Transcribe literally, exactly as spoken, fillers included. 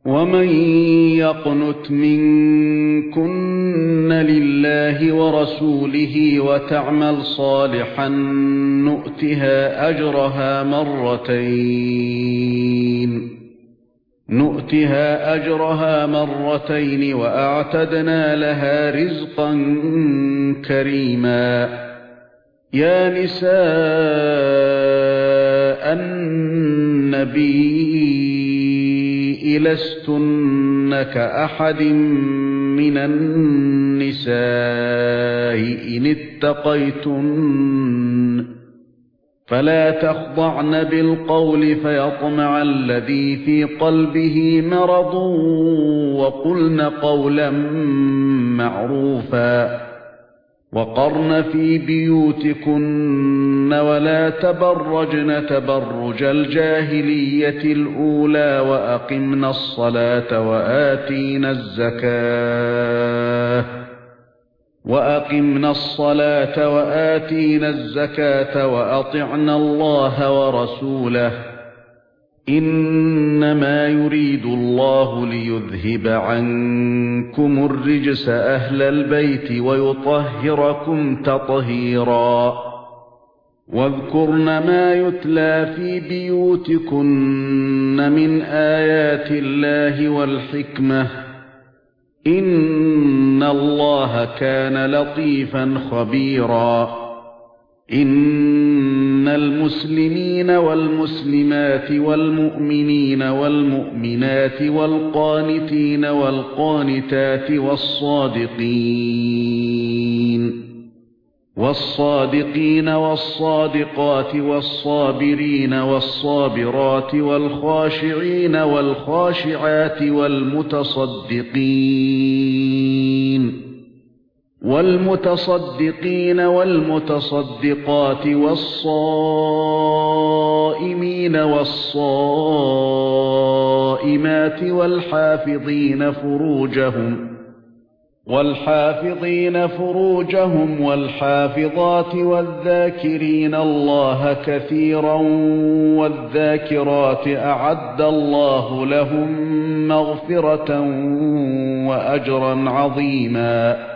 ومن يقنت منكن لله ورسوله وتعمل صالحا نؤتها أجرها مرتين نؤتها أجرها مرتين وأعتدنا لها رزقا كريما. يا نساء النبي لستن كأحد من النساء إن اتقيتن فلا تخضعن بالقول فيطمع الذي في قلبه مرض وقلن قولا معروفا وقرن في بيوتكن ولا تبرجن تبرج الجاهلية الأولى وأقمن الصلاة وآتينا الزكاة وأقمنا الصلاة وآتينا الزكاة وأطعنا الله ورسوله إنما يريد الله ليذهب عنكم الرجس أهل البيت ويطهركم تطهيرا. واذكرن ما يتلى في بيوتكن من آيات الله والحكمة إن الله كان لطيفا خبيرا. إن المسلمين والمسلمات والمؤمنين والمؤمنات والقانتين والقانتات والصادقين والصادقين والصادقات والصابرين والصابرات والخاشعين والخاشعات والمتصدقين والمتصدقين والمتصدقات والصائمين والصائمات والحافظين فروجهم والحافظين فروجهم والحافظات والذاكرين الله كثيرا والذاكرات أعد الله لهم مغفرة وأجرا عظيما.